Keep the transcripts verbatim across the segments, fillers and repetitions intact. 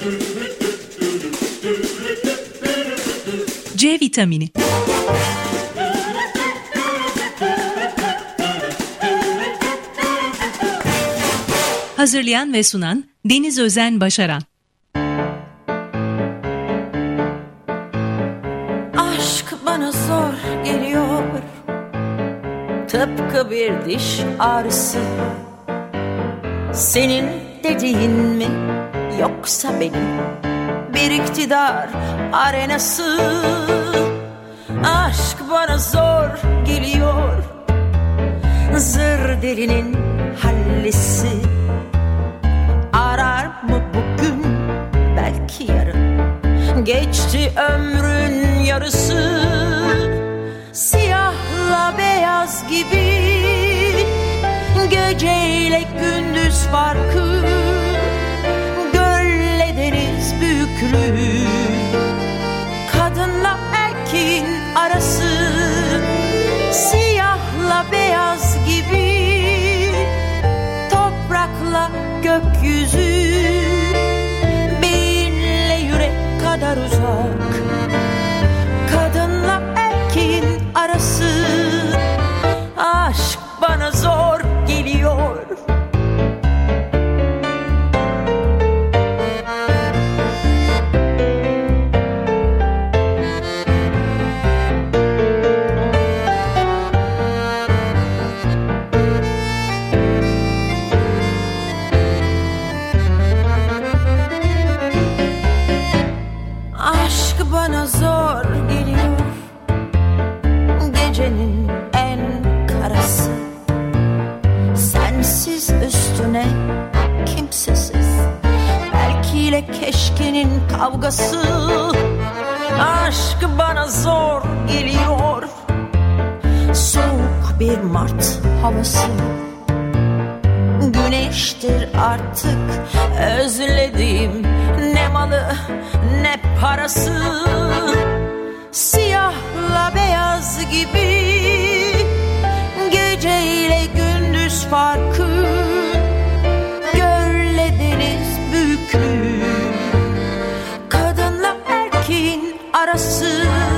C vitamini. Hazırlayan ve sunan Deniz Özen Başaran. Aşk bana zor geliyor, tıpkı bir diş ağrısı. Senin dediğin mi yoksa benim bir iktidar arenası? Aşk bana zor geliyor, zır delinin hallisi. Arar mı bugün, belki yarın, geçti ömrün yarısı. Siyahla beyaz gibi, geceyle gündüz farkı, gölle deniz büyüklüğü, kadınla erkeğin arası. Siyahla beyaz gibi, toprakla gökyüzü, beyinle yürek kadar uzak, kadınla erkeğin arası. Aşk bana zor geliyor. Aşk bana zor geliyor, gecenin en karası. Sensiz üstüne kimsesiz, belkiyle keşkenin kavgası. Aşk bana zor geliyor, soğuk bir Mart havası. Güneştir artık özlediğim, ne malı ne parası. Siyahla beyaz gibi, geceyle gündüz farkı, gölle deniz büyüklüğü, kadınla erkeğin arası.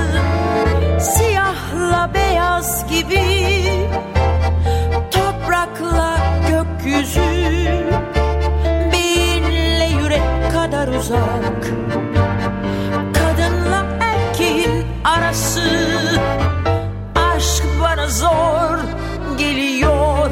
Siyahla beyaz gibi, toprakla gökyüzü, beyinle yürek kadar uzak, kadınla erkeğin arası. Aşk bana zor geliyor.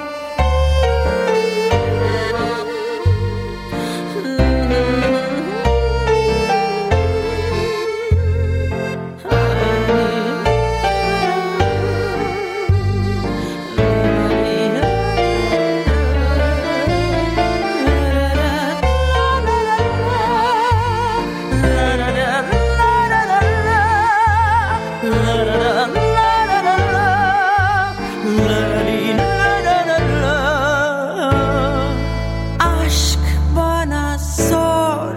Aşk bana zor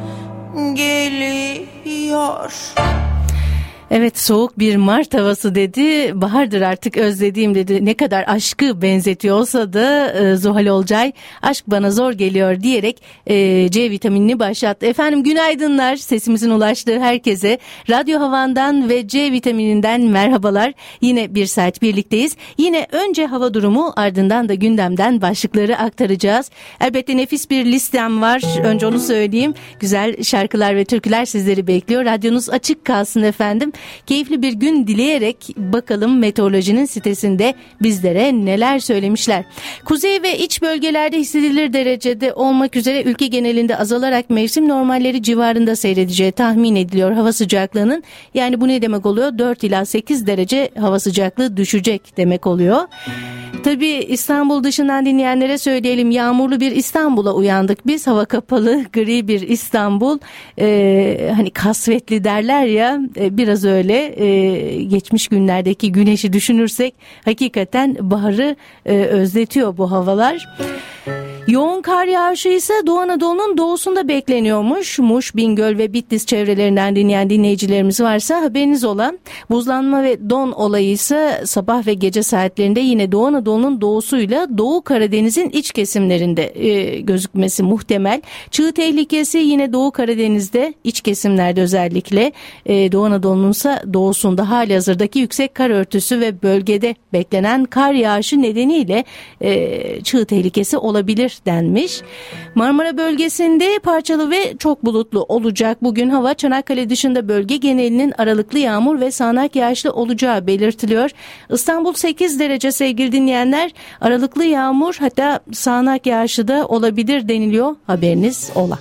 geliyor. Evet, soğuk bir Mart havası dedi. Bahardır artık özlediğim dedi. Ne kadar aşkı benzetiyor olsa da e, Zuhal Olcay aşk bana zor geliyor diyerek e, C vitaminini başlattı. Efendim günaydınlar, sesimizin ulaştığı herkese Radyo Havan'dan ve C vitamininden merhabalar. Yine bir saat birlikteyiz. Yine önce hava durumu, ardından da gündemden başlıkları aktaracağız. Elbette nefis bir listem var. Önce onu söyleyeyim. Güzel şarkılar ve türküler sizleri bekliyor. Radyonuz açık kalsın efendim. Keyifli bir gün dileyerek bakalım meteorolojinin sitesinde bizlere neler söylemişler. Kuzey ve iç bölgelerde hissedilir derecede olmak üzere ülke genelinde azalarak mevsim normalleri civarında seyredeceği tahmin ediliyor hava sıcaklığının. Yani bu ne demek oluyor? dört ila sekiz derece hava sıcaklığı düşecek demek oluyor. Tabii İstanbul dışından dinleyenlere söyleyelim, yağmurlu bir İstanbul'a uyandık biz. Hava kapalı, gri bir İstanbul. Ee, hani kasvetli derler ya, e, biraz öyle. Ee, geçmiş günlerdeki güneşi düşünürsek hakikaten baharı e, özletiyor bu havalar. Yoğun kar yağışı ise Doğu Anadolu'nun doğusunda bekleniyormuş. Muş, Bingöl ve Bitlis çevrelerinden dinleyen dinleyicilerimiz varsa haberiniz olan. Buzlanma ve don olayı ise sabah ve gece saatlerinde yine Doğu Anadolu'nun doğusuyla Doğu Karadeniz'in iç kesimlerinde e, gözükmesi muhtemel. Çığ tehlikesi yine Doğu Karadeniz'de, iç kesimlerde özellikle. E, Doğu Anadolu'nun ise doğusunda halihazırdaki yüksek kar örtüsü ve bölgede beklenen kar yağışı nedeniyle e, çığ tehlikesi olabilir denmiş. Marmara bölgesinde parçalı ve çok bulutlu olacak. Bugün hava Çanakkale dışında bölge genelinin aralıklı yağmur ve sağanak yağışlı olacağı belirtiliyor. İstanbul sekiz derece sevgili dinleyenler. Aralıklı yağmur hatta sağanak yağışı da olabilir deniliyor. Haberiniz ola.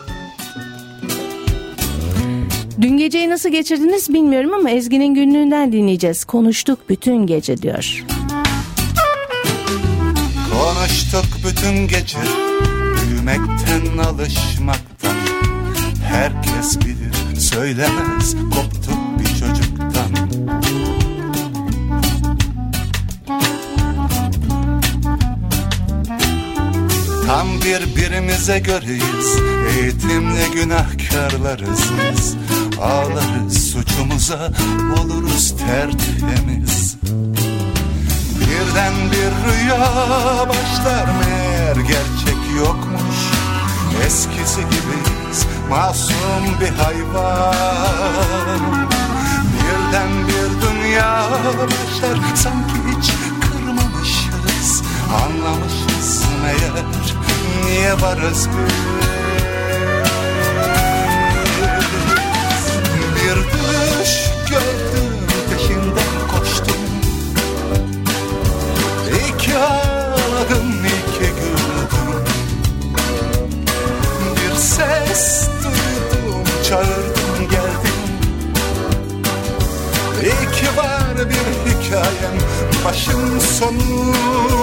Dün geceyi nasıl geçirdiniz bilmiyorum ama Ezgi'nin günlüğünden dinleyeceğiz. Konuştuk bütün gece diyor. Konuştuk bütün gece, büyümekten, alışmaktan. Herkes bilir, söylemez, koptuk bir çocuktan. Tam birbirimize göreyiz, eğitimli günahkarlarız biz. Ağlarız suçumuza, oluruz tertemiz. Birden bir rüya başlar, meğer gerçek yokmuş. Eskisi gibiyiz, masum bir hayvan. Birden bir dünya başlar, sanki hiç kırmamışız. Anlamışız meğer, niye varız biz? Bir düş gördüm, peşinden koştum. İki ağladım, iki güldüm. Bir ses duydum, çağırdım geldim. İki var bir hikayem, başım sonum.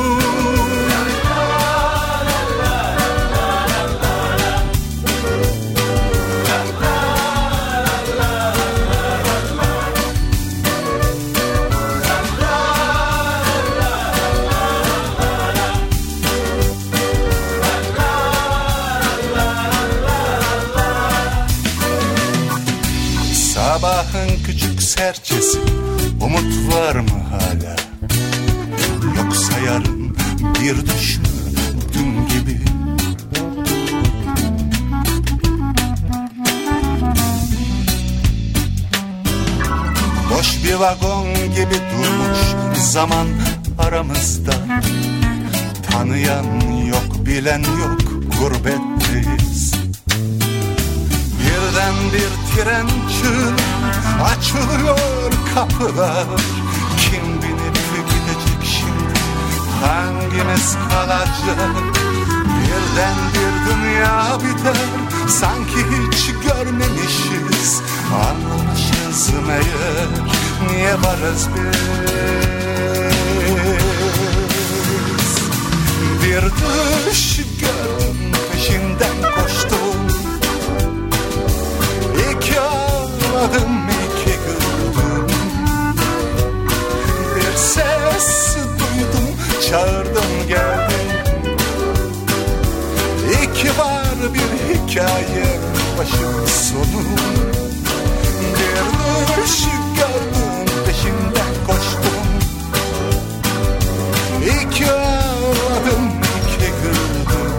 Sabahın küçük serçesi, umut var mı hala? Yoksa yarın bir düş mü dün gibi? Boş bir vagon gibi durmuş zaman aramızda. Tanıyan yok, bilen yok, gurbetteyiz. Birden bir tren çığ, açılıyor kapılar. Kim binip gidecek şimdi, hangimiz kalacak? Birden bir dünya biter, sanki hiç görmemişiz. Anlamışız meğer, niye varız biz? Bir düş gördüm, peşinden koştum. İki ağladım, iki güldüm. Bir ses duydum, çağırdım geldim. İki var bir hikaye, başım sonum. Bir düş gördüm, peşinden koştum. İki ağladım, iki güldüm.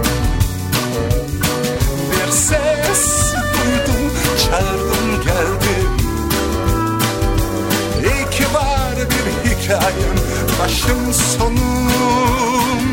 Bir ses duydum, çağırdım geldim. İki var bir hikayem, başım sonum.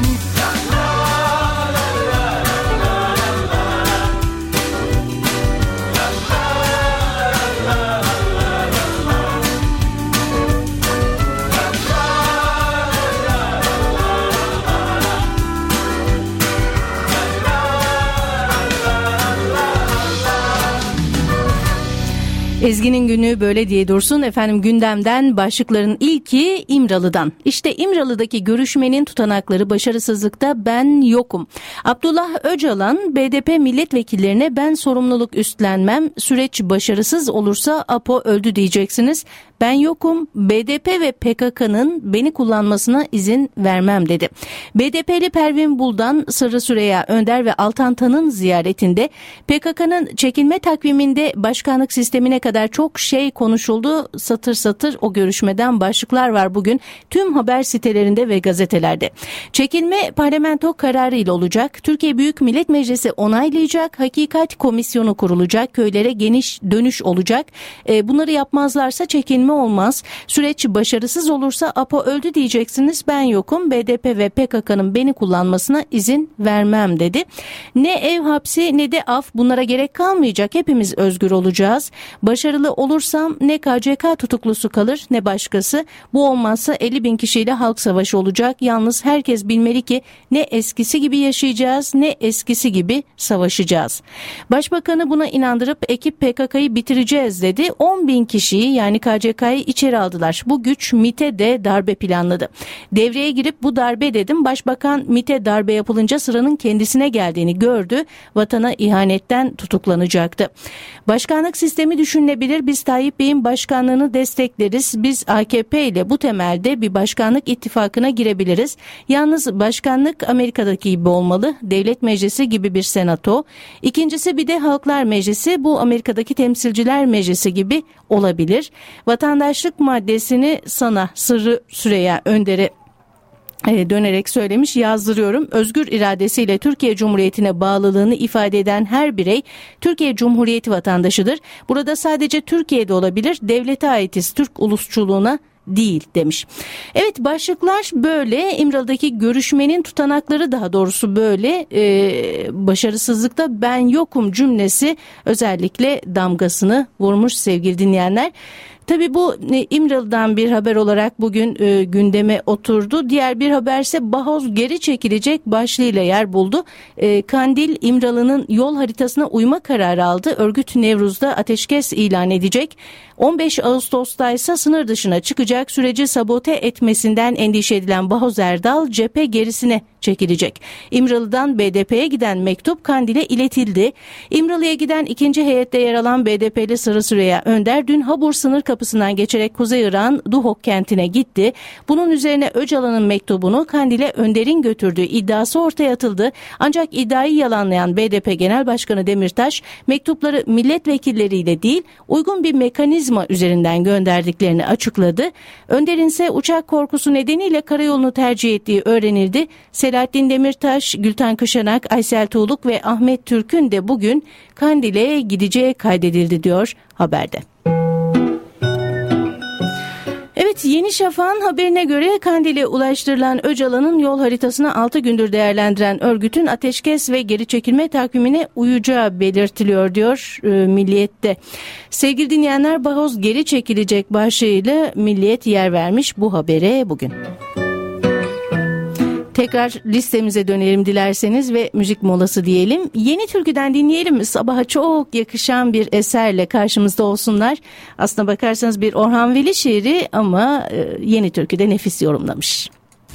Ezgi'nin günü böyle diye dursun. Efendim gündemden başlıkların ilki İmralı'dan. İşte İmralı'daki görüşmenin tutanakları başarısızlıkta ben yokum. Abdullah Öcalan B D P milletvekillerine ben sorumluluk üstlenmem. Süreç başarısız olursa APO öldü diyeceksiniz. Ben yokum. B D P ve P K K'nın beni kullanmasına izin vermem dedi. B D P'li Pervin Buldan, Sırrı Süreyya Önder ve Altan Tan'ın ziyaretinde P K K'nın çekilme takviminde başkanlık sistemine kadar çok şey konuşuldu. Satır satır o görüşmeden başlıklar var bugün tüm haber sitelerinde ve gazetelerde. Çekilme parlamento kararı ile olacak. Türkiye Büyük Millet Meclisi onaylayacak. Hakikat komisyonu kurulacak. Köylere geniş dönüş olacak. E, bunları yapmazlarsa çekilme olmaz. Süreç başarısız olursa APO öldü diyeceksiniz. Ben yokum. B D P ve P K K'nın beni kullanmasına izin vermem dedi. Ne ev hapsi ne de af, bunlara gerek kalmayacak. Hepimiz özgür olacağız. Başarılı olursam ne K C K tutuklusu kalır ne başkası. Bu olmazsa elli bin kişiyle halk savaşı olacak. Yalnız herkes bilmeli ki ne eskisi gibi yaşayacağız ne eskisi gibi savaşacağız. Başbakanı buna inandırıp ekip P K K'yı bitireceğiz dedi. on bin kişiyi yani K C K'yı içeri aldılar. Bu güç MİT'e de darbe planladı. Devreye girip bu darbe dedim. Başbakan MİT'e darbe yapılınca sıranın kendisine geldiğini gördü. Vatana ihanetten tutuklanacaktı. Başkanlık sistemi düşünülebilir. Biz Tayyip Bey'in başkanlığını destekleriz. Biz A K P ile bu temelde bir başkanlık ittifakına girebiliriz. Yalnız başkanlık Amerika'daki gibi olmalı. Devlet Meclisi gibi bir senato. İkincisi bir de Halklar Meclisi, bu Amerika'daki Temsilciler Meclisi gibi olabilir. Vatandaşlık maddesini sana Sırrı Süreyya Önder'e dönerek söylemiş, yazdırıyorum. Özgür iradesiyle Türkiye Cumhuriyeti'ne bağlılığını ifade eden her birey Türkiye Cumhuriyeti vatandaşıdır. Burada sadece Türkiye'de olabilir. Devlete aitiz, Türk ulusçuluğuna değil demiş. Evet, başlıklar böyle. İmralı'daki görüşmenin tutanakları daha doğrusu böyle. Ee, başarısızlıkta ben yokum cümlesi özellikle damgasını vurmuş sevgili dinleyenler. Tabii bu e, İmralı'dan bir haber olarak bugün e, gündeme oturdu. Diğer bir haberse Bahoz geri çekilecek başlığıyla yer buldu. E, Kandil İmralı'nın yol haritasına uyma kararı aldı. Örgüt Nevruz'da ateşkes ilan edecek. on beş Ağustos'ta ise sınır dışına çıkacak. Süreci sabote etmesinden endişe edilen Bahoz Erdal cephe gerisine çekilecek. İmralı'dan B D P'ye giden mektup Kandil'e iletildi. İmralı'ya giden ikinci heyette yer alan B D P'li Sırrı Süreyya Önder dün Habur sınır kapısından geçerek Kuzey Irak'ın Duhok kentine gitti. Bunun üzerine Öcalan'ın mektubunu Kandil'e Önder'in götürdüğü iddiası ortaya atıldı. Ancak iddiayı yalanlayan B D P Genel Başkanı Demirtaş mektupları milletvekilleriyle değil uygun bir mekanizma üzerinden gönderdiklerini açıkladı. Önder'in ise uçak korkusu nedeniyle karayolunu tercih ettiği öğrenildi. Selahattin Demirtaş, Gülten Kışanak, Aysel Tuğluk ve Ahmet Türk'ün de bugün Kandil'e gideceği kaydedildi diyor haberde. Evet, Yeni Şafak'ın haberine göre Kandil'e ulaştırılan Öcalan'ın yol haritasını altı gündür değerlendiren örgütün ateşkes ve geri çekilme takvimine uyacağı belirtiliyor diyor e, Milliyet'te. Sevgili dinleyenler, Bahoz geri çekilecek başlığıyla Milliyet yer vermiş bu habere bugün. Tekrar listemize dönelim dilerseniz ve müzik molası diyelim. Yeni Türkü'den dinleyelim mi? Sabaha çok yakışan bir eserle karşımızda olsunlar. Aslına bakarsanız bir Orhan Veli şiiri ama Yeni Türkü'de nefis yorumlamış.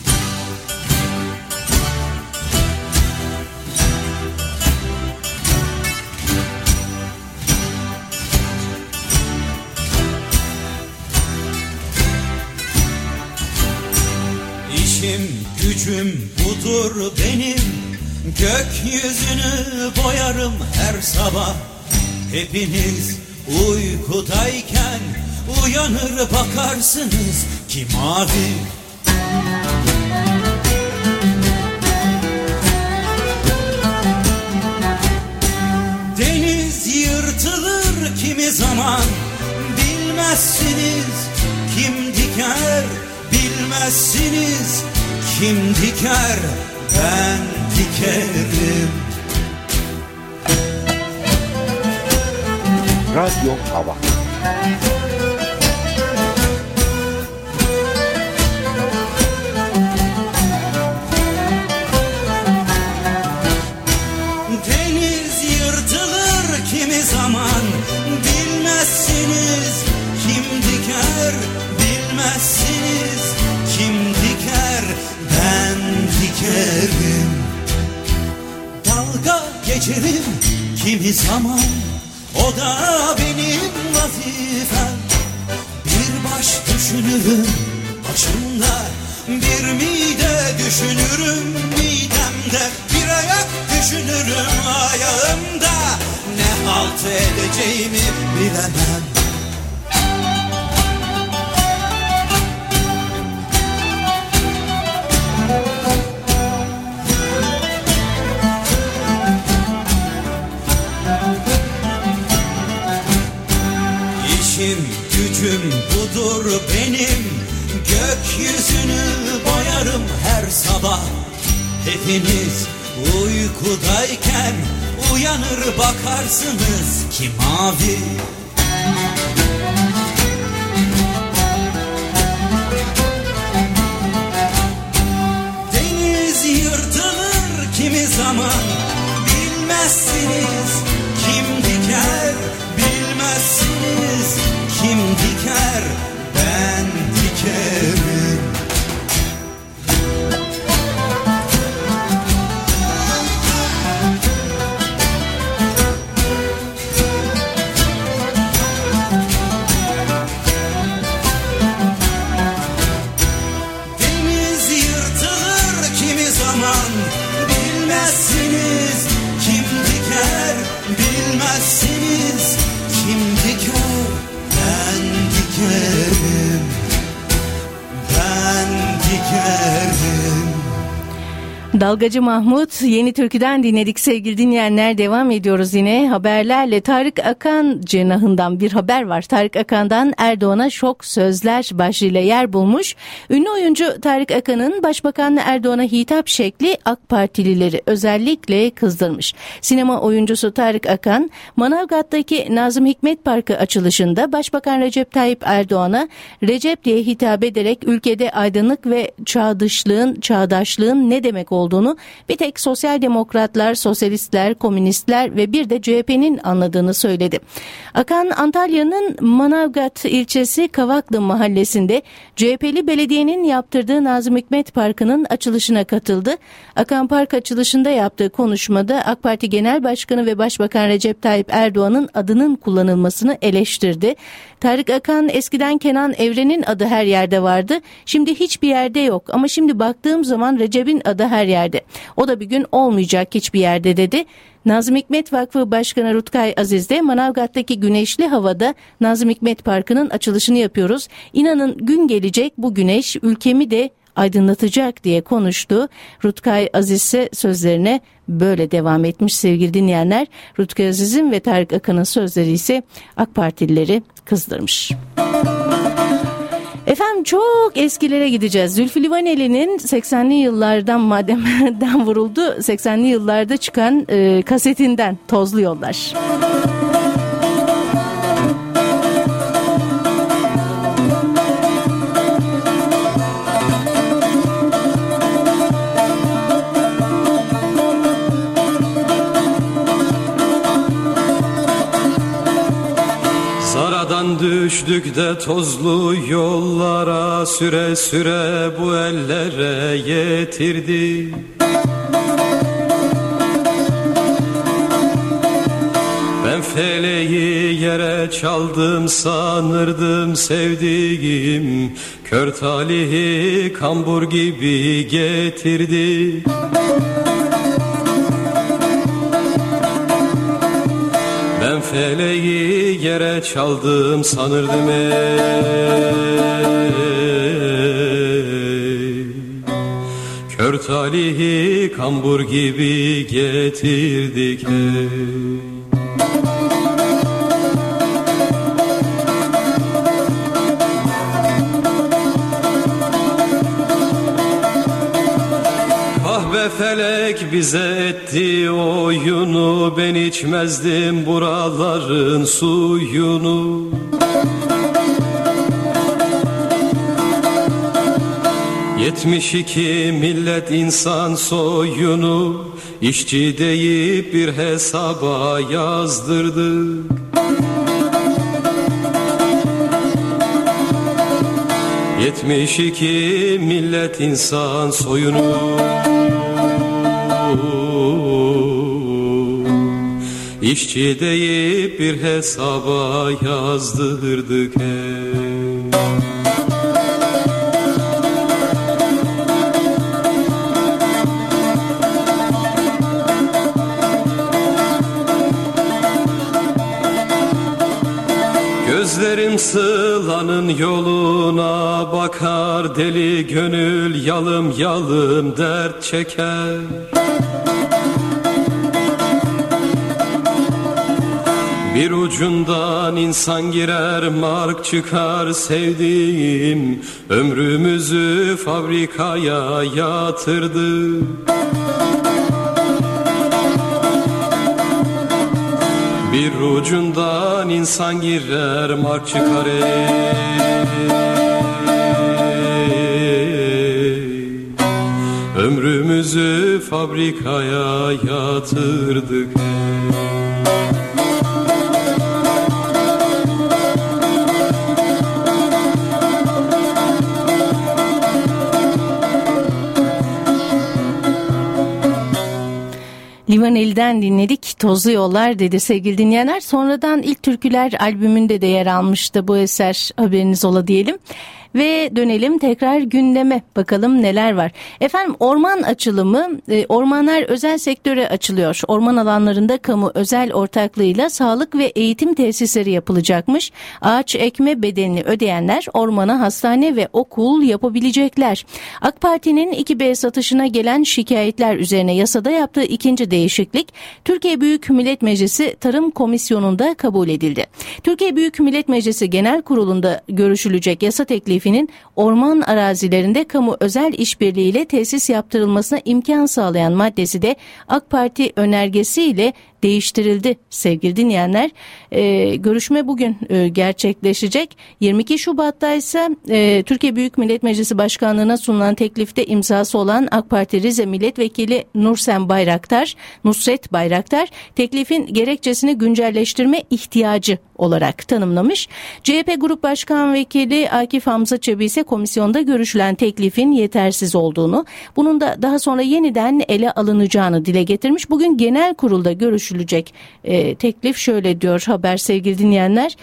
İşim gücüm budur benim, gökyüzünü boyarım her sabah. Hepiniz uykudayken uyanır bakarsınız ki mavi. Deniz yırtılır kimi zaman, bilmezsiniz kim diker. Bilmezsiniz kim diker, ben dikerim. Radyo Hava. Deniz yırtılır kimi zaman, bilmezsiniz bilmezsiniz. Kim diker, ben dikerim. Dalga geçerim kimi zaman, o da benim vazifem. Bir baş düşünürüm başımda, bir mide düşünürüm midemde, bir ayak düşünürüm ayağımda. Ne halt edeceğimi bilemem. İşim gücüm budur benim, gökyüzünü boyarım her sabah. Hepiniz uykudayken uyanır bakarsınız ki mavi. Deniz yırtılır kimi zaman, bilmezsiniz kim diker, bilmezsiniz kim diker, ben dikerim. Deniz yırtılır kimi zaman, bilmezsiniz kim diker, bilmezsiniz kim diker, ben dikerim, ben dikerim. Dalgacı Mahmut, Yeni Türkü'den dinledik sevgili dinleyenler. Devam ediyoruz yine haberlerle. Tarık Akan cenahından bir haber var. Tarık Akan'dan Erdoğan'a şok sözler başlığıyla yer bulmuş. Ünlü oyuncu Tarık Akan'ın Başbakan Erdoğan'a hitap şekli AK Partilileri özellikle kızdırmış. Sinema oyuncusu Tarık Akan, Manavgat'taki Nazım Hikmet Parkı açılışında Başbakan Recep Tayyip Erdoğan'a Recep diye hitap ederek ülkede aydınlık ve çağdaşlığın, çağdaşlığın ne demek olduğunu olduğunu bir tek sosyal demokratlar, sosyalistler, komünistler ve bir de C H P'nin anladığını söyledi. Akan, Antalya'nın Manavgat ilçesi Kavaklı mahallesinde C H P'li belediyenin yaptırdığı Nazım Hikmet Parkı'nın açılışına katıldı. Akan park açılışında yaptığı konuşmada AK Parti Genel Başkanı ve Başbakan Recep Tayyip Erdoğan'ın adının kullanılmasını eleştirdi. Tarık Akan, eskiden Kenan Evren'in adı her yerde vardı, şimdi hiçbir yerde yok ama şimdi baktığım zaman Recep'in adı her yerde. O da bir gün olmayacak hiçbir yerde dedi. Nazım Hikmet Vakfı Başkanı Rutkay Aziz de Manavgat'taki güneşli havada Nazım Hikmet Parkı'nın açılışını yapıyoruz. İnanın gün gelecek, bu güneş ülkemi de aydınlatacak diye konuştu. Rutkay Aziz ise sözlerine böyle devam etmiş sevgili dinleyenler. Rutkay Aziz'in ve Tarık Akan'ın sözleri ise AK Partilileri kızdırmış. Efendim, çok eskilere gideceğiz. Zülfü Livaneli'nin seksenli yıllardan mademden vuruldu. seksenli yıllarda çıkan e, kasetinden Tozlu Yollar. Zaradan düştük de tozlu yollara, süre süre bu ellere getirdi. Ben feleği yere çaldım sanırdım sevdiğim, kör talihi kambur gibi getirdi. Ben feleği yere çaldım sanırdım ey, kör talihi kambur gibi getirdik ey. Felek bize etti oyunu, ben içmezdim buraların suyunu. Yetmiş iki millet insan soyunu, işçi deyip bir hesaba yazdırdık. Yetmiş iki millet insan soyunu İşçi deyip bir hesaba yazdırdık hep. Gözlerim Sıla'nın yoluna bakar, deli gönül yalım yalım dert çeker. Bir ucundan insan girer, mark çıkar sevdiğim, ömrümüzü fabrikaya yatırdı. Bir ucundan insan girer, mark çıkar ey. Ömrümüzü fabrikaya yatırdık ey. Livaneli'den dinledik. Tozlu Yollar dedi sevgili dinleyenler. Sonradan İlk Türküler albümünde de yer almıştı bu eser, haberiniz ola diyelim. Ve dönelim tekrar gündeme, bakalım neler var. Efendim, orman açılımı, ormanlar özel sektöre açılıyor. Orman alanlarında kamu özel ortaklığıyla sağlık ve eğitim tesisleri yapılacakmış. Ağaç ekme bedelini ödeyenler ormana hastane ve okul yapabilecekler. AK Parti'nin iki B satışına gelen şikayetler üzerine yasada yaptığı ikinci değişiklik Türkiye Büyük Millet Meclisi Tarım Komisyonu'nda kabul edildi. Türkiye Büyük Millet Meclisi Genel Kurulu'nda görüşülecek yasa teklifi orman arazilerinde kamu özel işbirliğiyle tesis yaptırılmasına imkan sağlayan maddesi de AK Parti önergesiyle değiştirildi sevgili dinleyenler. Ee, görüşme bugün e, gerçekleşecek. yirmi iki Şubat'ta ise e, Türkiye Büyük Millet Meclisi Başkanlığı'na sunulan teklifte imzası olan AK Parti Rize Milletvekili Nursen Bayraktar, Nusret Bayraktar teklifin gerekçesini güncelleştirme ihtiyacı olarak tanımlamış. C H P Grup Başkan Vekili Akif Hamza Çebi ise komisyonda görüşülen teklifin yetersiz olduğunu, bunun da daha sonra yeniden ele alınacağını dile getirmiş. Bugün genel kurulda görüşülecek e, teklif şöyle diyor haber sevgili dinleyenler.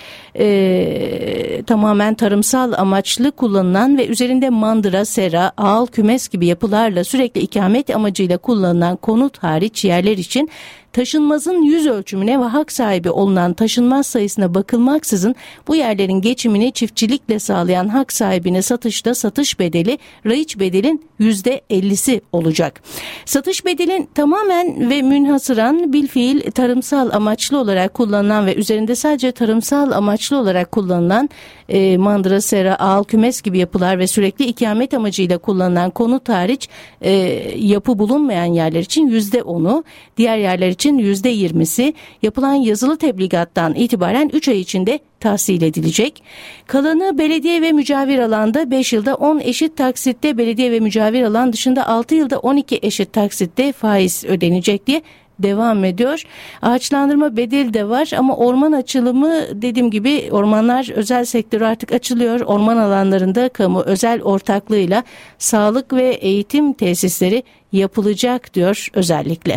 E, tamamen tarımsal amaçlı kullanılan ve üzerinde mandıra, sera, ağal, kümes gibi yapılarla sürekli ikamet amacıyla kullanılan konut hariç yerler için taşınmazın yüz ölçümüne ve hak sahibi olunan taşınmaz sayısına bakılmaksızın bu yerlerin geçimini çiftçilikle sağlayan hak sahibine satışta satış bedeli raiç bedelin yüzde ellisi olacak. Satış bedelin tamamen ve münhasıran bilfiil tarımsal amaçlı olarak kullanılan ve üzerinde sadece tarımsal amaçlı olarak kullanılan e, mandıra, sera, ağal, kümes gibi yapılar ve sürekli ikamet amacıyla kullanılan konut hariç e, yapı bulunmayan yerler için yüzde onu, diğer yerler için için yüzde yirmisi yapılan yazılı tebligattan itibaren üç ay içinde tahsil edilecek. Kalanı belediye ve mücavir alanda beş yılda on eşit taksitte, belediye ve mücavir alan dışında altı yılda on iki eşit taksitte faiz ödenecek diye devam ediyor. Ağaçlandırma bedeli de var ama orman açılımı, dediğim gibi ormanlar özel sektörü artık açılıyor. Orman alanlarında kamu özel ortaklığıyla sağlık ve eğitim tesisleri yapılacak diyor özellikle.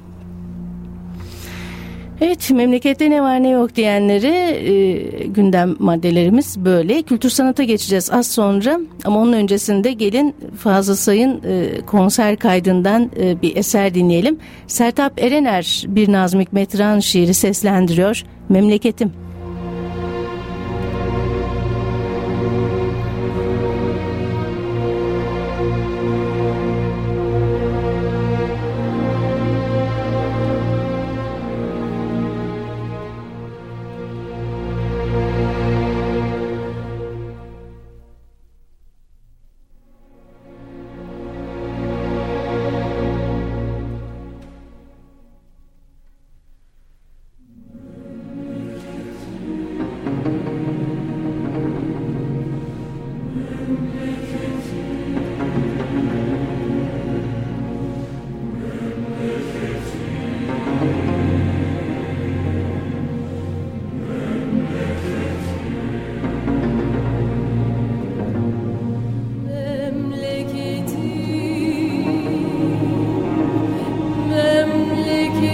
Evet, memlekette ne var ne yok diyenleri e, gündem maddelerimiz böyle. Kültür sanata geçeceğiz az sonra ama onun öncesinde gelin Fazıl Say'ın e, konser kaydından e, bir eser dinleyelim. Sertab Erener bir Nazım Hikmet Ran şiiri seslendiriyor. Memleketim.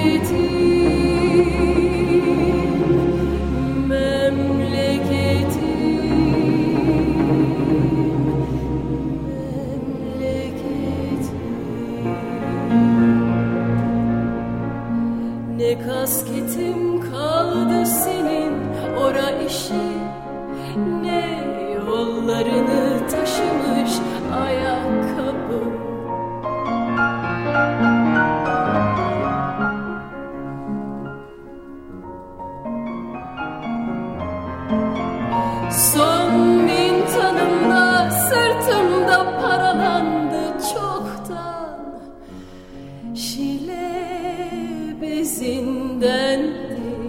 Kasketim kaldı senin ora işi, ne yollarını taşımış ayakkabım. Son bin tanımda sırtımda paralandı çoktan, şile bezindendi.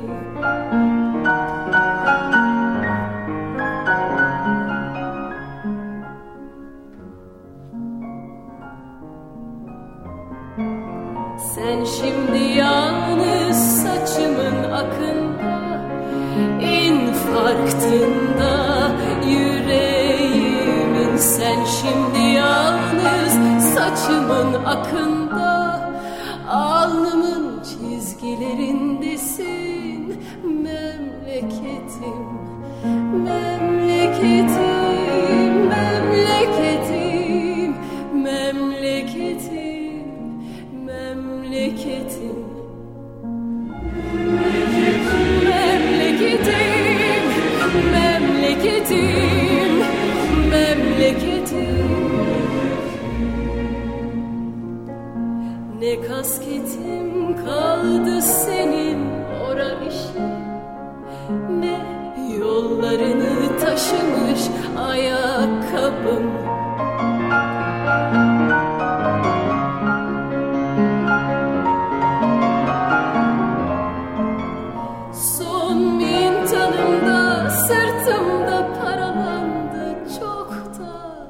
Sen şimdi yalnız saçımın akında, infarktında yüreğimin. Sen şimdi yalnız saçımın akında, alnımın çizgilerindesin. Memleketim, memleketim, memleketim, memleketim, memleketim, memleketim, memleketim, memleketim. Ne kasketim kaldı senin ora işi, ne yollarını taşımış ayakkabım. Son bin tanımda sırtımda paralandı çoktan,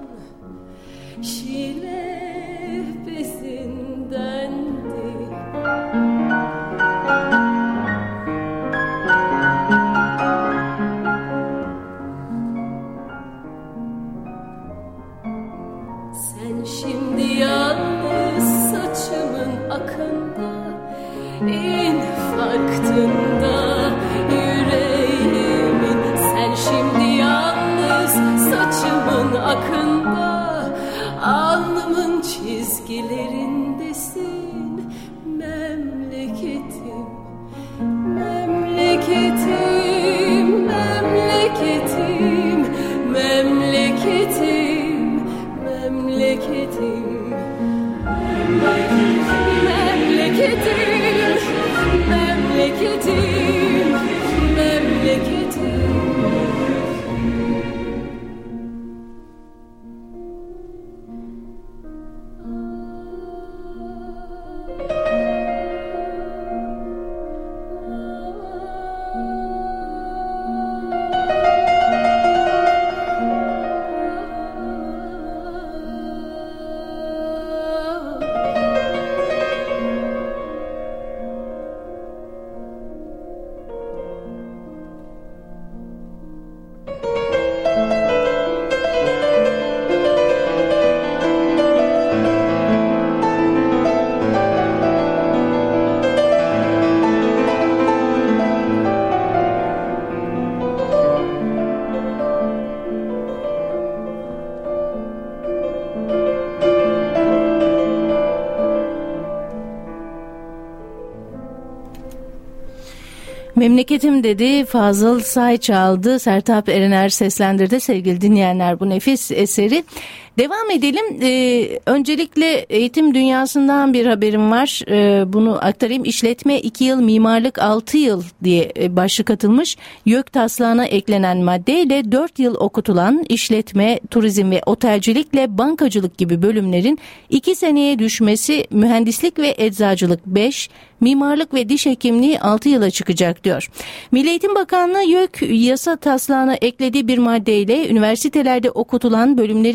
şile bezindendi. Sen şimdi yalnız saçımın akında, infarktında yüreğimin. Sen şimdi yalnız saçımın akında, alnımın çizgilerindesin. Memleketim, memleketim, memleketim, memleketim, memleketim, memleketim, memleketim, memleketim. Memleketim dedi, Fazıl Say çaldı, Sertab Erener seslendirdi sevgili dinleyenler bu nefis eseri. Devam edelim. Ee, öncelikle eğitim dünyasından bir haberim var. Ee, bunu aktarayım. İşletme iki yıl, mimarlık altı yıl diye başlık atılmış. YÖK taslağına eklenen maddeyle dört yıl okutulan işletme, turizm ve otelcilikle bankacılık gibi bölümlerin iki seneye düşmesi, mühendislik ve eczacılık beş, mimarlık ve diş hekimliği altı yıla çıkacak diyor. Milli Eğitim Bakanlığı YÖK yasa taslağına eklediği bir maddeyle üniversitelerde okutulan bölümlerin eğitim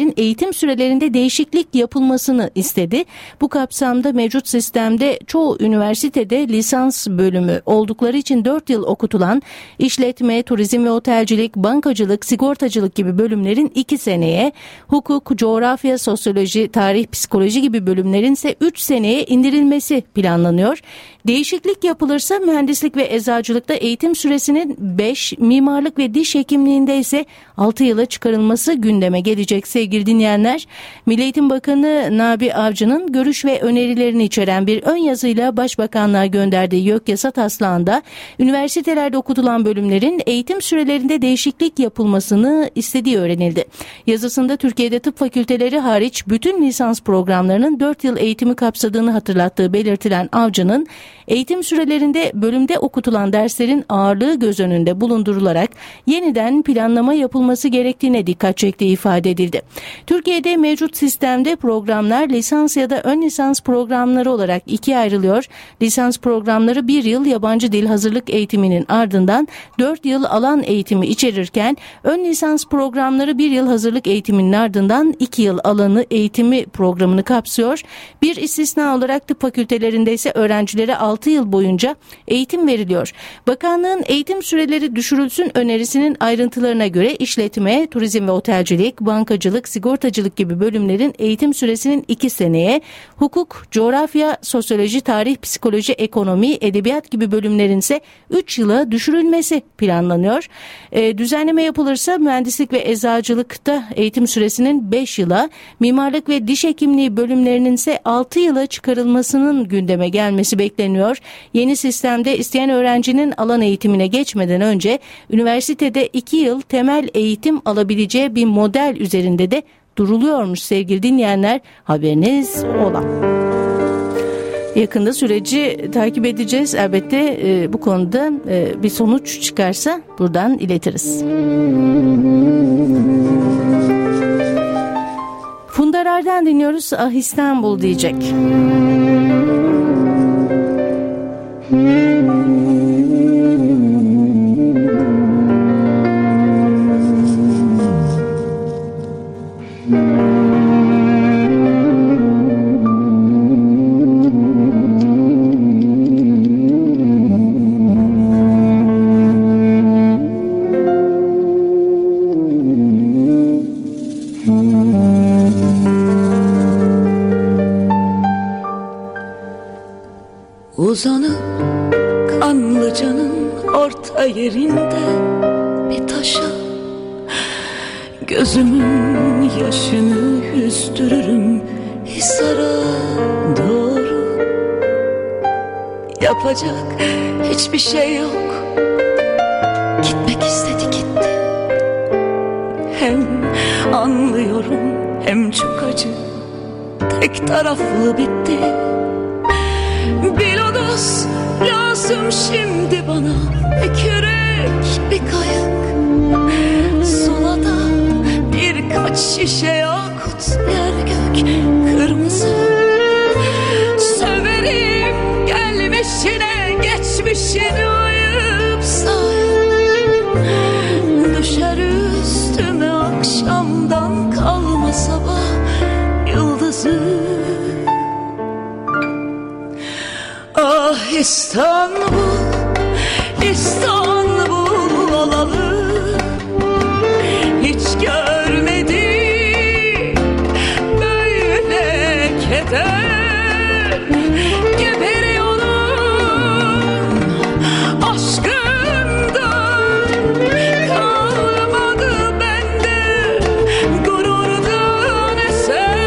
eğitim sürelerinde değişiklik yapılmasını istedi. Bu kapsamda mevcut sistemde çoğu üniversitede lisans bölümü oldukları için dört yıl okutulan işletme, turizm ve otelcilik, bankacılık, sigortacılık gibi bölümlerin iki seneye, hukuk, coğrafya, sosyoloji, tarih, psikoloji gibi bölümlerin ise üç seneye indirilmesi planlanıyor. Değişiklik yapılırsa mühendislik ve eczacılıkta eğitim süresinin beş, mimarlık ve diş hekimliğinde ise altı yıla çıkarılması gündeme gelecek sevgili dinleyenler. Milli Eğitim Bakanı Nabi Avcı'nın görüş ve önerilerini içeren bir ön yazıyla Başbakanlığa gönderdiği YÖK yasa taslağında üniversitelerde okutulan bölümlerin eğitim sürelerinde değişiklik yapılmasını istediği öğrenildi. Yazısında Türkiye'de tıp fakülteleri hariç bütün lisans programlarının dört yıl eğitimi kapsadığını hatırlattığı belirtilen Avcı'nın eğitim sürelerinde bölümde okutulan derslerin ağırlığı göz önünde bulundurularak yeniden planlama yapılması gerektiğine dikkat çektiği ifade edildi. Türkiye'de mevcut sistemde programlar lisans ya da ön lisans programları olarak ikiye ayrılıyor. Lisans programları bir yıl yabancı dil hazırlık eğitiminin ardından dört yıl alan eğitimi içerirken ön lisans programları bir yıl hazırlık eğitiminin ardından iki yıl alanı eğitimi programını kapsıyor. Bir istisna olarak tıp fakültelerinde ise öğrencilere altı yıl boyunca eğitim veriliyor. Bakanlığın eğitim süreleri düşürülsün önerisinin ayrıntılarına göre işletme, turizm ve otelcilik, bankacılık, sigortacılık gibi bölümlerin eğitim süresinin iki seneye, hukuk, coğrafya, sosyoloji, tarih, psikoloji, ekonomi, edebiyat gibi bölümlerin ise üç yıla düşürülmesi planlanıyor. E, düzenleme yapılırsa mühendislik ve eczacılıkta eğitim süresinin beş yıla, mimarlık ve diş hekimliği bölümlerinin ise altı yıla çıkarılmasının gündeme gelmesi bekleniyor. Yeni sistemde isteyen öğrencinin alan eğitimine geçmeden önce üniversitede iki yıl temel eğitim alabileceği bir model üzerinde de duruluyormuş sevgili dinleyenler, haberiniz ola. Yakında süreci takip edeceğiz. Elbette e, bu konuda e, bir sonuç çıkarsa buradan iletiriz. Funda Arar'dan dinliyoruz. Ah İstanbul diyecek. Uzanıp Kanlıca'nın orta yerinde bir taşa gözümün yaşını yüzdürürüm Hisar'a doğru. Yapacak hiçbir şey yok, gitmek istedi gitti. Hem anlıyorum hem çok acı, tek taraflı bitti. Bir lodos lazım şimdi bana, bir kürek, bir kayık. Sulada birkaç şişe yakut, yer gök kırmızı. Söverim gelmişine geçmişini ayıp sayıp. Düşer üstüme akşamdan kalma sabah yıldızı. Ah İstanbul, İstanbul olalı, hiç görmedim böyle keder. Geberiyorum aşkımdan, kalmadı bende gururdan eser.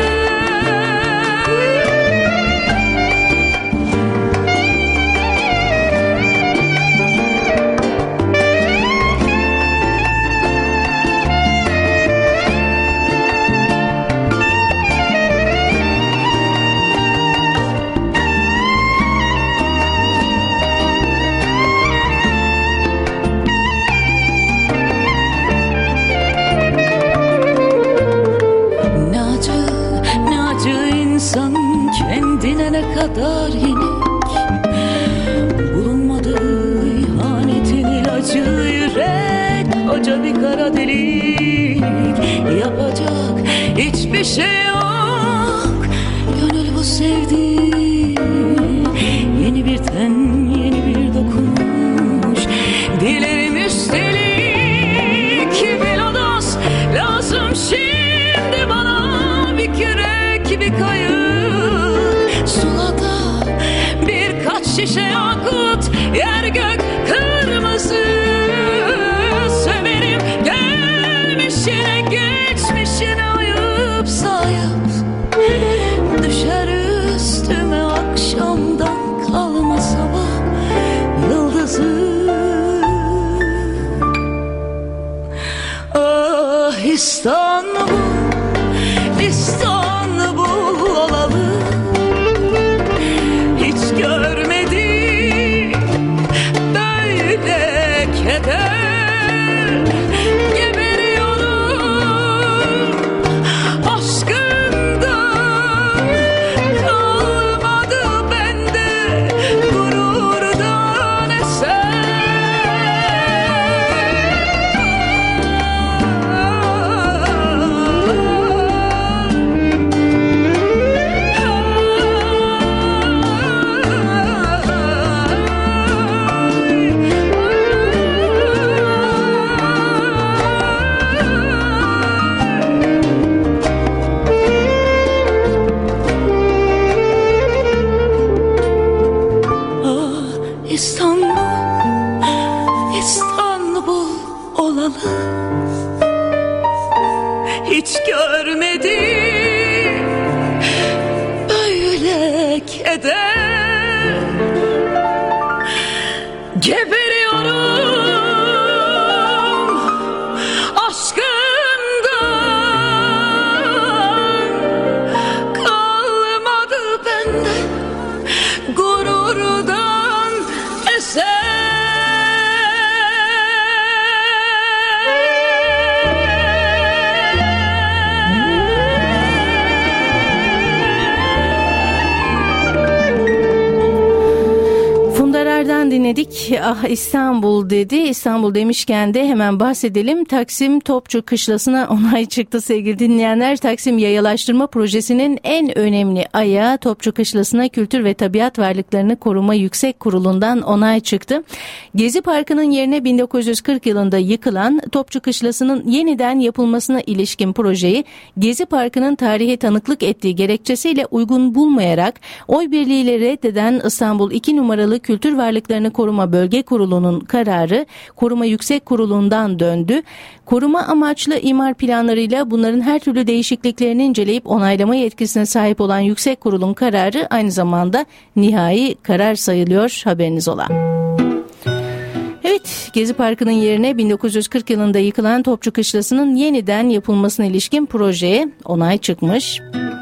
Kendine ne kadar yenik, bulunmadı ihanetin ilacı yürek, koca bir kara delik. Yapacak hiçbir şey yer gök kırmızı. Söverim gelmişine geçmişine ayıp sayıp, düşer üstüme akşamdan kalma sabah yıldızı. Ah İstanbul, İstanbul olalı, hiç görmedim böyle keder. Geberiyorum aşkından, kalmadı bende gururdan eser. İstanbul, İstanbul olalı, hiç görmedim böyle keder. Geberiyorum aşkından, kalmadı bende gururdan eser. Funda Arar'dan dinledik. Ah İstanbul dedi. İstanbul demişken de hemen bahsedelim. Taksim Topçu Kışlası'na onay çıktı sevgili dinleyenler. Taksim Yayalaştırma Projesi'nin en önemli ayağı Topçu Kışlası'na Kültür ve Tabiat Varlıklarını Koruma Yüksek Kurulu'ndan onay çıktı. Gezi Parkı'nın yerine bin dokuz yüz kırk yılında yıkılan Topçu Kışlası'nın yeniden yapılmasına ilişkin projeyi Gezi Parkı'nın tarihe tanıklık ettiği gerekçesiyle uygun bulmayarak oy birliğiyle reddeden İstanbul iki numaralı Kültür Varlıklarını Koruma Bölge Kurulu'nun kararı Koruma Yüksek Kurulu'ndan döndü. Koruma amaçlı imar planlarıyla bunların her türlü değişikliklerini inceleyip onaylama yetkisine sahip olan Yüksek Kurulun kararı aynı zamanda nihai karar sayılıyor, haberiniz ola. Evet, Gezi Parkı'nın yerine bin dokuz yüz kırk yılında yıkılan Topçu Kışlası'nın yeniden yapılmasına ilişkin projeye onay çıkmış.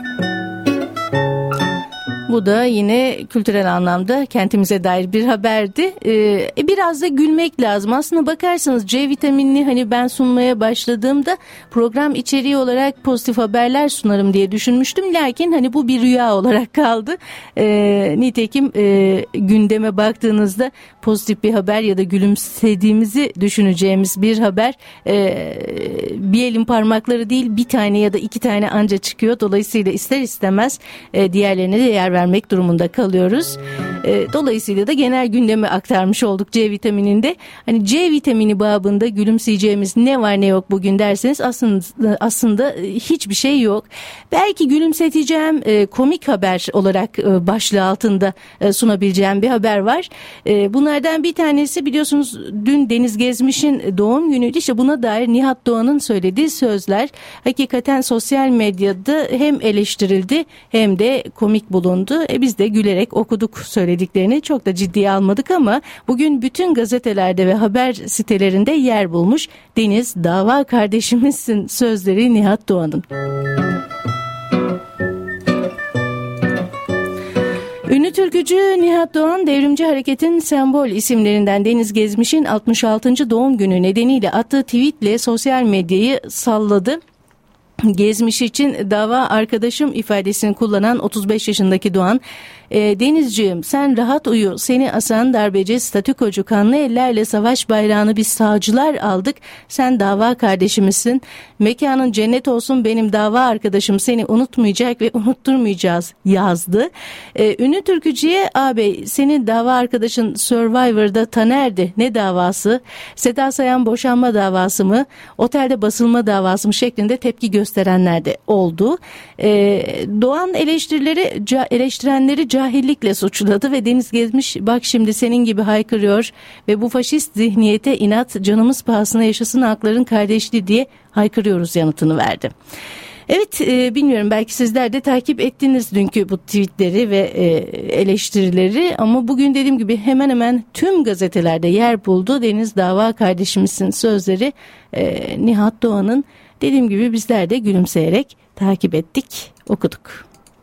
Bu da yine kültürel anlamda kentimize dair bir haberdi. Ee, biraz da gülmek lazım. Aslına bakarsanız C vitaminini hani ben sunmaya başladığımda program içeriği olarak pozitif haberler sunarım diye düşünmüştüm. Lakin hani bu bir rüya olarak kaldı. Ee, nitekim e, gündeme baktığınızda pozitif bir haber ya da gülümsediğimizi düşüneceğimiz bir haber e, bir elin parmakları değil bir tane ya da iki tane anca çıkıyor. Dolayısıyla ister istemez e, diğerlerine de yer vermek durumunda kalıyoruz. E, dolayısıyla da genel gündeme aktarmış olduk C vitamininde. Hani C vitamini babında gülümseyeceğimiz ne var ne yok bugün derseniz aslında aslında hiçbir şey yok. Belki gülümseteceğim e, komik haber olarak e, başlığı altında e, sunabileceğim bir haber var. E, bunlardan bir tanesi biliyorsunuz dün Deniz Gezmiş'in doğum günüydü. İşte buna dair Nihat Doğan'ın söylediği sözler hakikaten sosyal medyada hem eleştirildi hem de komik bulundu. E biz de gülerek okuduk söylediklerini, çok da ciddiye almadık ama bugün bütün gazetelerde ve haber sitelerinde yer bulmuş. Deniz, dava kardeşimizsin sözleri Nihat Doğan'ın. Ünlü türkücü Nihat Doğan, Devrimci Hareket'in sembol isimlerinden Deniz Gezmiş'in altmış altıncı doğum günü nedeniyle attığı tweetle sosyal medyayı salladı. Gezmiş için dava arkadaşım ifadesini kullanan otuz beş yaşındaki Doğan, e, Denizciğim sen rahat uyu, seni asan darbeci statükocu kanlı ellerle savaş bayrağını biz sağcılar aldık, sen dava kardeşimizsin, mekanın cennet olsun, benim dava arkadaşım seni unutmayacak ve unutturmayacağız yazdı. E, ünlü türkücüye ağabey senin dava arkadaşın Survivor'da Taner'di, ne davası, Seda Sayan boşanma davası mı, otelde basılma davası mı şeklinde tepki gösterdi. gösterenler de oldu. E, Doğan eleştirileri eleştirenleri cahillikle suçladı ve Deniz Gezmiş bak şimdi senin gibi haykırıyor ve bu faşist zihniyete inat canımız pahasına yaşasın halkların kardeşliği diye haykırıyoruz yanıtını verdi. Evet, e, bilmiyorum belki sizler de takip ettiniz dünkü bu tweetleri ve e, eleştirileri ama bugün dediğim gibi hemen hemen tüm gazetelerde yer buldu. Deniz Dava kardeşimizin sözleri, e, Nihat Doğan'ın, dediğim gibi bizler de gülümseyerek takip ettik, okuduk.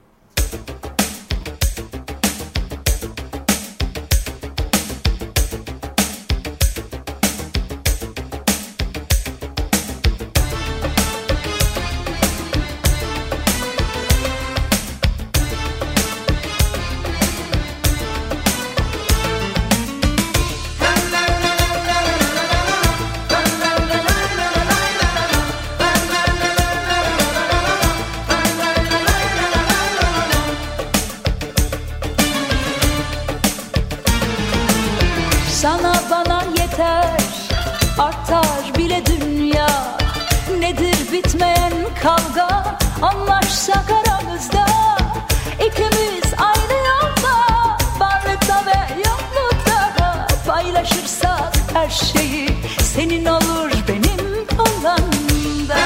Sana bana yeter, artar bile dünya. Nedir bitmeyen kavga, anlaşsak aramızda. İkimiz aynı yolda, varlıkta ve yoklukta. Paylaşırsak her şeyi, senin olur benim olan da.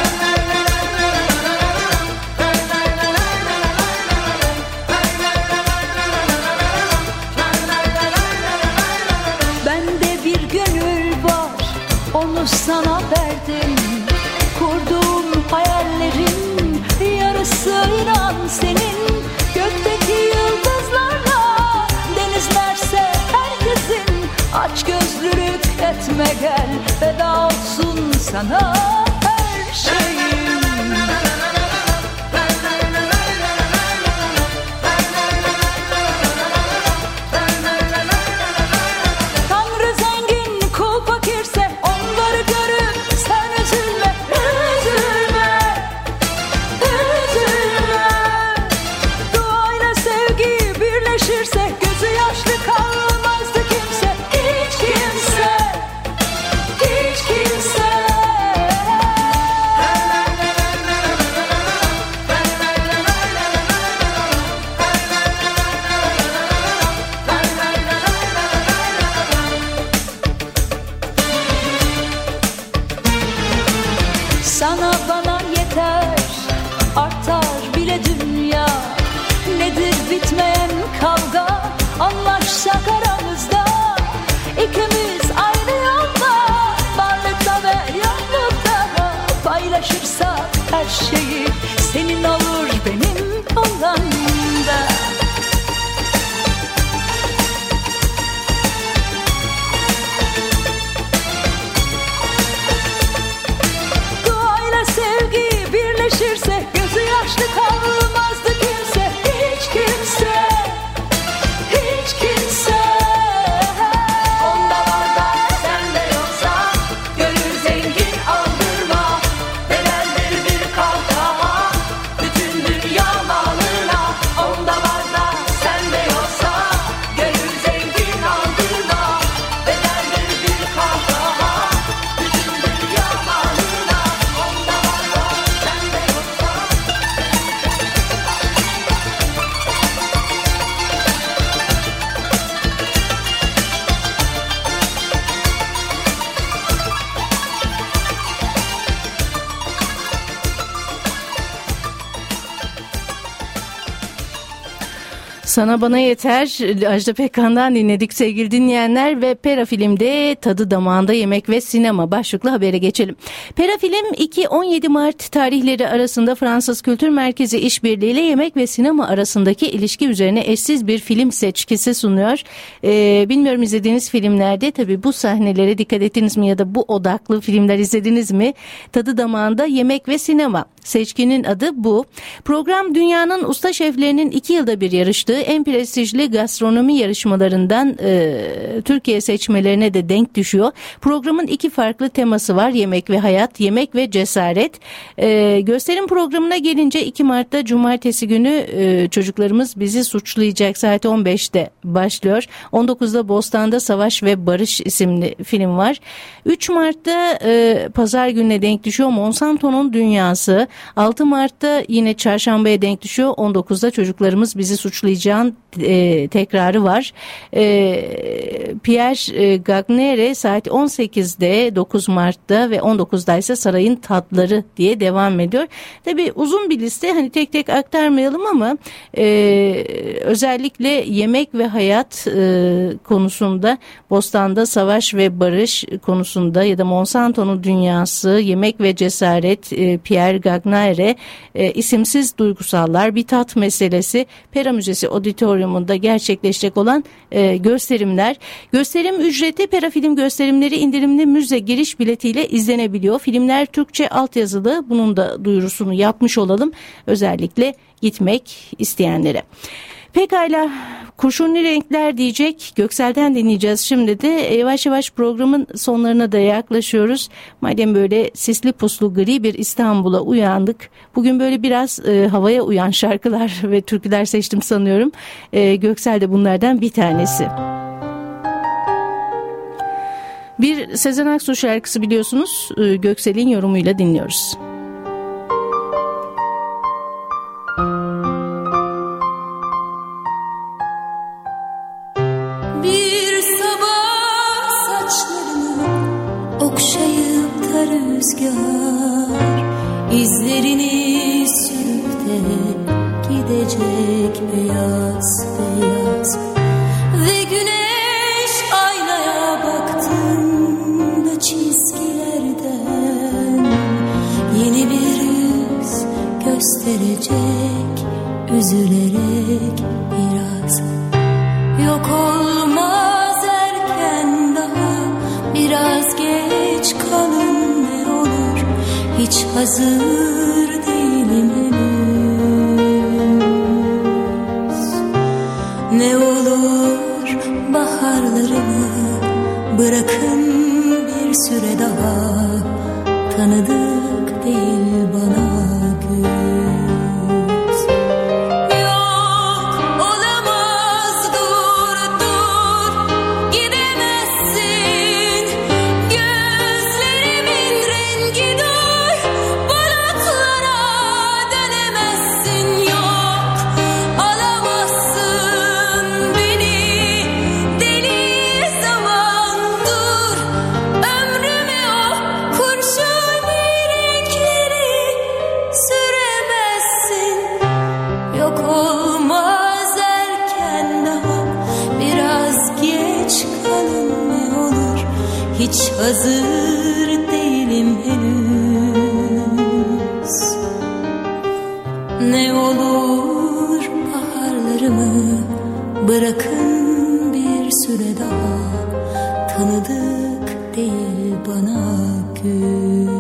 Onu sana verdim. Kurduğum hayallerin yarısı inan senin. Gökteki yıldızlarla denizlerse herkesin. Aç gözlülük etme gel, feda olsun sana her şeyim. Tanrı zengin, kul fakirse onları görüp sen üzülme, üzülme, üzülme. Duayla sevgi birleşirse gözü yaşlı kalmazdı kimse, hiç kimse, hiç kimse. Sana bana yeter, artar bile dünya. Nedir bitmeyen kavga, anlaşsak aramızda. İkimiz aynı yolda, varlıkta ve yoklukta. Paylaşırsak her şeyi, senin olur benim olan da. Sevgi birleşirse gözü yaşlı kalmazdı kimse, hiç kimse, hiç kimse. Onda var da sende yoksa gönül zengin aldırma. Bedeldir bir kahkaha bütün dünya malına. Onda var da sende yoksa gönül zengin aldırma. Bedeldir bir kahkaha bütün dünya malına. Sana Bana Yeter, Ajda Pekkan'dan dinledik sevgili dinleyenler ve Pera Film'de tadı damağında yemek ve sinema başlıklı habere geçelim. Pera Film iki on yedi Mart tarihleri arasında Fransız Kültür Merkezi işbirliğiyle yemek ve sinema arasındaki ilişki üzerine eşsiz bir film seçkisi sunuyor. Ee, bilmiyorum izlediğiniz filmlerde tabii bu sahnelere dikkat ettiniz mi ya da bu odaklı filmler izlediniz mi? Tadı damağında yemek ve sinema. Seçkinin adı bu. Program dünyanın usta şeflerinin iki yılda bir yarıştığı en prestijli gastronomi yarışmalarından e, Türkiye seçmelerine de denk düşüyor. Programın iki farklı teması var: yemek ve hayat, yemek ve cesaret. E, gösterim programına gelince iki Mart'ta Cumartesi günü e, Çocuklarımız Bizi Suçlayacak saat on beşte başlıyor. on dokuzda Bostan'da Savaş ve Barış isimli film var. üç Mart'ta e, Pazar gününe denk düşüyor Monsanto'nun Dünyası. altı Mart'ta yine Çarşamba'ya denk düşüyor. on dokuzda Çocuklarımız Bizi Suçlayacağın e, tekrarı var. E, Pierre Gagnaire saat on sekizde dokuz Mart'ta ve on dokuzda ise Sarayın Tatları diye devam ediyor. Tabii uzun bir liste, hani tek tek aktarmayalım ama e, özellikle yemek ve hayat e, konusunda, Bostan'da Savaş ve Barış konusunda ya da Monsanto'nun Dünyası, yemek ve cesaret, e, Pierre Gagnaire, e, isimsiz duygusallar, bir tat meselesi, Pera Müzesi Auditorium'unda gerçekleşecek olan e, gösterimler. Gösterim ücreti Pera Film Gösterimleri indirimli müze giriş biletiyle izlenebiliyor. Filmler Türkçe altyazılı. Bunun da duyurusunu yapmış olalım, özellikle gitmek isteyenlere. Pekala, kurşunlu renkler diyecek, Göksel'den dinleyeceğiz şimdi de. Yavaş yavaş programın sonlarına da yaklaşıyoruz. Madem böyle sisli puslu gri bir İstanbul'a uyandık, bugün böyle biraz e, havaya uyan şarkılar ve türküler seçtim sanıyorum. E, Göksel de bunlardan bir tanesi. Bir Sezen Aksu şarkısı biliyorsunuz, e, Göksel'in yorumuyla dinliyoruz. Okşayıp da rüzgar izlerini sürüp de gidecek beyaz beyaz ve güneş aynaya baktığında çizgilerden yeni bir yüz gösterecek, üzülerek biraz. Yok olmaz erken, daha biraz geç kalın ne olur, hiç hazır değilim henüz. Ne olur baharlarımı bırakın bir süre daha, tanıdık değil bana güz. Yok olamaz, dur dur gidemezsin, gözlerimin rengi dur, bulutlara dönemezsin. Yok alamazsın beni, deli zaman dur, ömrüme o kurşuni renkleri süremezsin. Yok olmaz erken, daha biraz geç kalın ne olur, hiç hazır değilim henüz. Ne olur baharlarımı bırakın bir süre daha, tanıdık değil bana güz.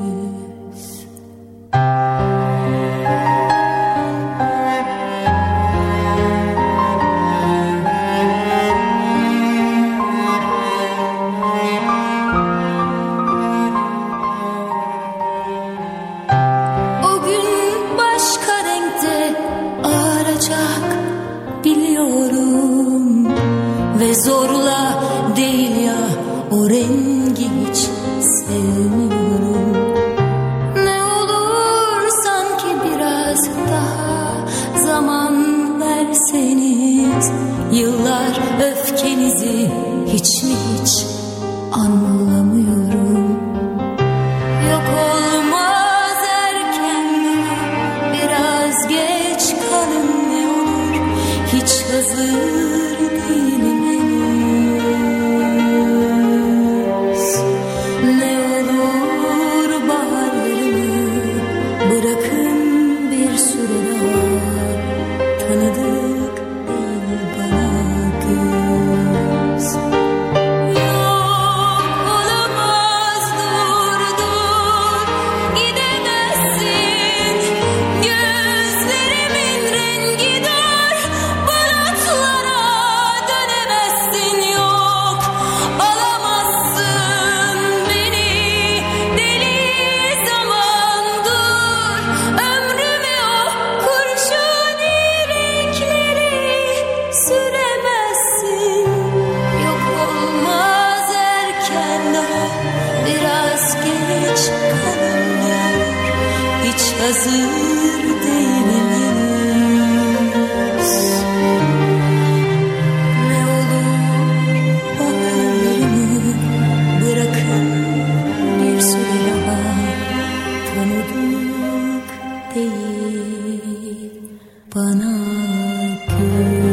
O gün başka renkte ağaracak biliyorum, ve zorla değil ya, o rengi hiç sevmiyorum. Ne olur sanki biraz daha zaman verseniz, yıllar öfkenizi hiç mi hiç anlamıyorum. Yok olmaz erken, biraz geç kalın ne olur, hiç hazır değilim henüz. Ne olur baharlarımı bırakın bir süre daha, tanıdık değil bana güz. Yok olamaz, hazır değiliz. Ne olur baharlarımı bırakın bir süre daha, tanıdık değil bana göz.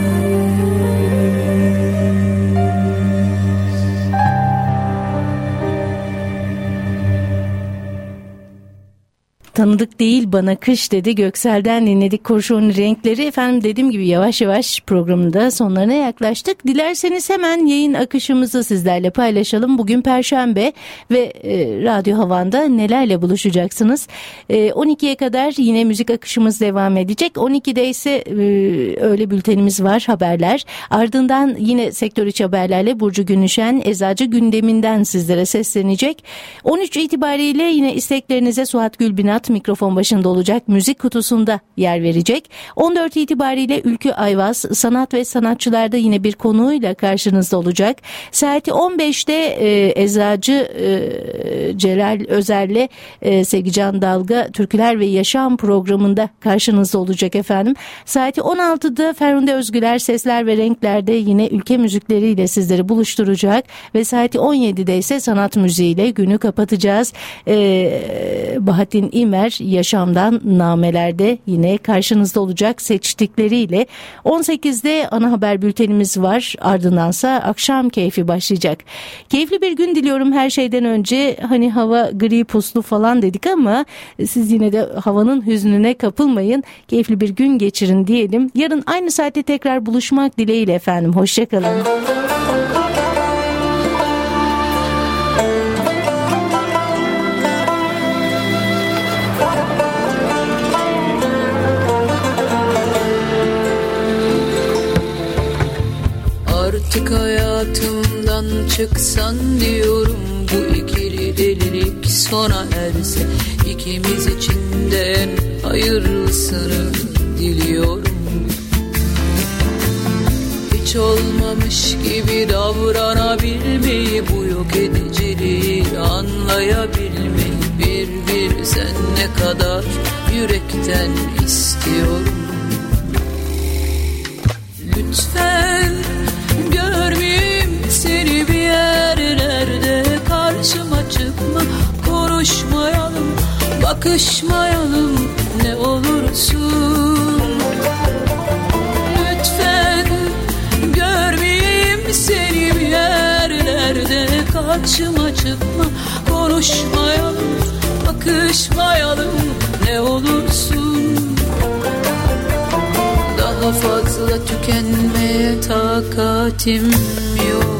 Tanıdık değil bana kış dedi. Göksel'den dinledik Kurşun Renkleri. Efendim dediğim gibi yavaş yavaş programında sonlarına yaklaştık. Dilerseniz hemen yayın akışımızı sizlerle paylaşalım. Bugün Perşembe ve e, Radyo Havan'da nelerle buluşacaksınız? E, on ikiye kadar yine müzik akışımız devam edecek. on ikide ise e, öğle bültenimiz var, haberler. Ardından yine sektör içi haberlerle Burcu Günüşen Eczacı gündeminden sizlere seslenecek. on üç itibariyle yine isteklerinize Suat Gülbinat mikrofon başında olacak, müzik kutusunda yer verecek. on dört itibariyle Ülkü Ayvaz sanat ve sanatçılarda yine bir konuğuyla karşınızda olacak. Saati on beşte e, Eczacı e, Celal Özer'le e, Sevgican Dalga Türküler ve Yaşam programında karşınızda olacak efendim. Saati on altıda Ferhunde Özgüler Sesler ve Renkler'de yine ülke müzikleriyle sizleri buluşturacak ve saati on yedide ise sanat müziğiyle günü kapatacağız. E, Bahattin İmer Yaşamdan Nameler'de yine karşınızda olacak seçtikleriyle. on sekizde ana haber bültenimiz var. Ardındansa akşam keyfi başlayacak. Keyifli bir gün diliyorum her şeyden önce. Hani hava gri puslu falan dedik ama siz yine de havanın hüznüne kapılmayın. Keyifli bir gün geçirin diyelim. Yarın aynı saatte tekrar buluşmak dileğiyle efendim. Hoşçakalın. Artık hayatımdan çıksan diyorum, bu ikili delilik sona erse, ikimiz için de en hayırlısını diliyorum. Hiç olmamış gibi davranabilmeyi, bu yok ediciliği anlayabilmeyi, bir bir sen ne kadar yürekten istiyorum. Lütfen görmeyeyim seni bir yerlerde, karşıma çıkma, konuşmayalım, bakışmayalım ne olursun. Lütfen görmeyeyim seni bir yerlerde, karşıma çıkma, konuşmayalım, bakışmayalım ne olursun. Daha fazla tükenmeye takatim yok.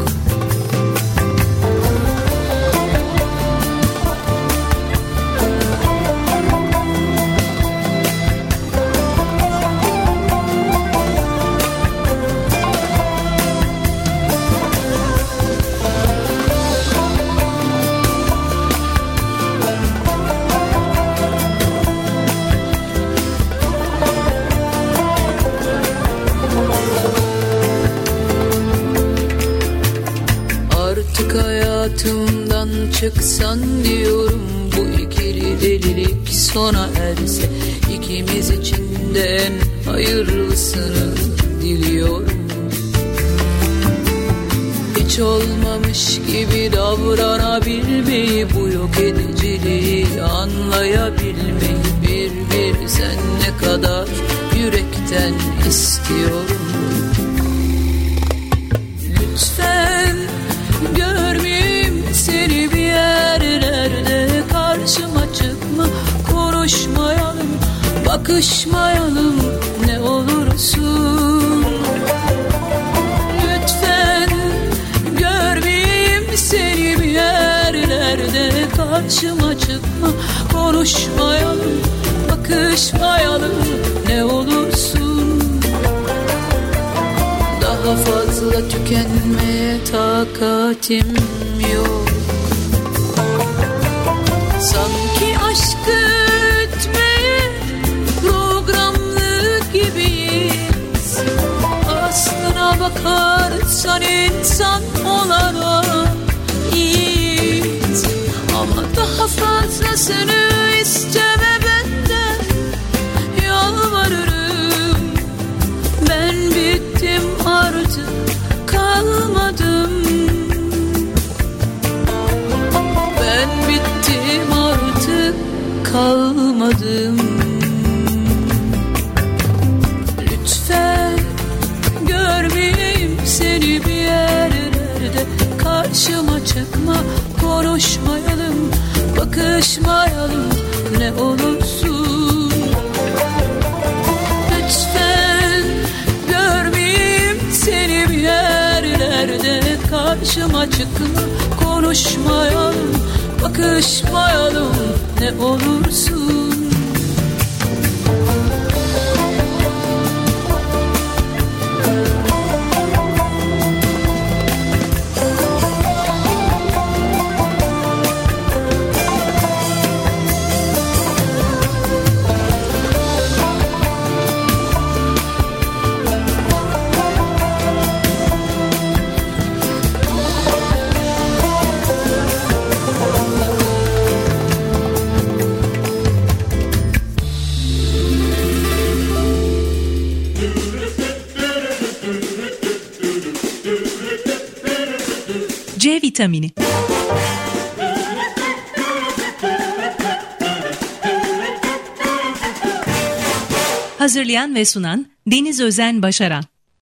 Hayatımdan çıksan diyorum, bu ikili delilik sona erse, ikimiz için de en hayırlısını diliyorum. Hiç olmamış gibi davranabilmeyi, bu yok ediciliği anlayabilmeyi, bir bir sen ne kadar yürekten istiyorum. Lütfen görmeyeyim seni bir yerlerde, karşıma çıkma, konuşmayalım, bakışmayalım ne olursun. Lütfen görmeyeyim seni bir yerlerde, karşıma çıkma, konuşmayalım, bakışmayalım ne olursun. Daha fazla tükenmeye takatim yok. Sanki aşkı ötmeye programlı gibiyiz. Aslına bakarsan insan olana iyiyiz, ama daha fazlasını isteme be. artık kalmadım. Ben bittim artık kalmadım. Lütfen görmeyeyim seni bir yerlerde, karşıma çıkma, konuşmayalım, bakışmayalım ne olursun. Lütfen görmeyeyim seni bir yerlerde, karşıma çıkma, konuşmayalım, bakışmayalım ne olursun. C vitamini. Hazırlayan ve sunan Deniz Özen Başaran.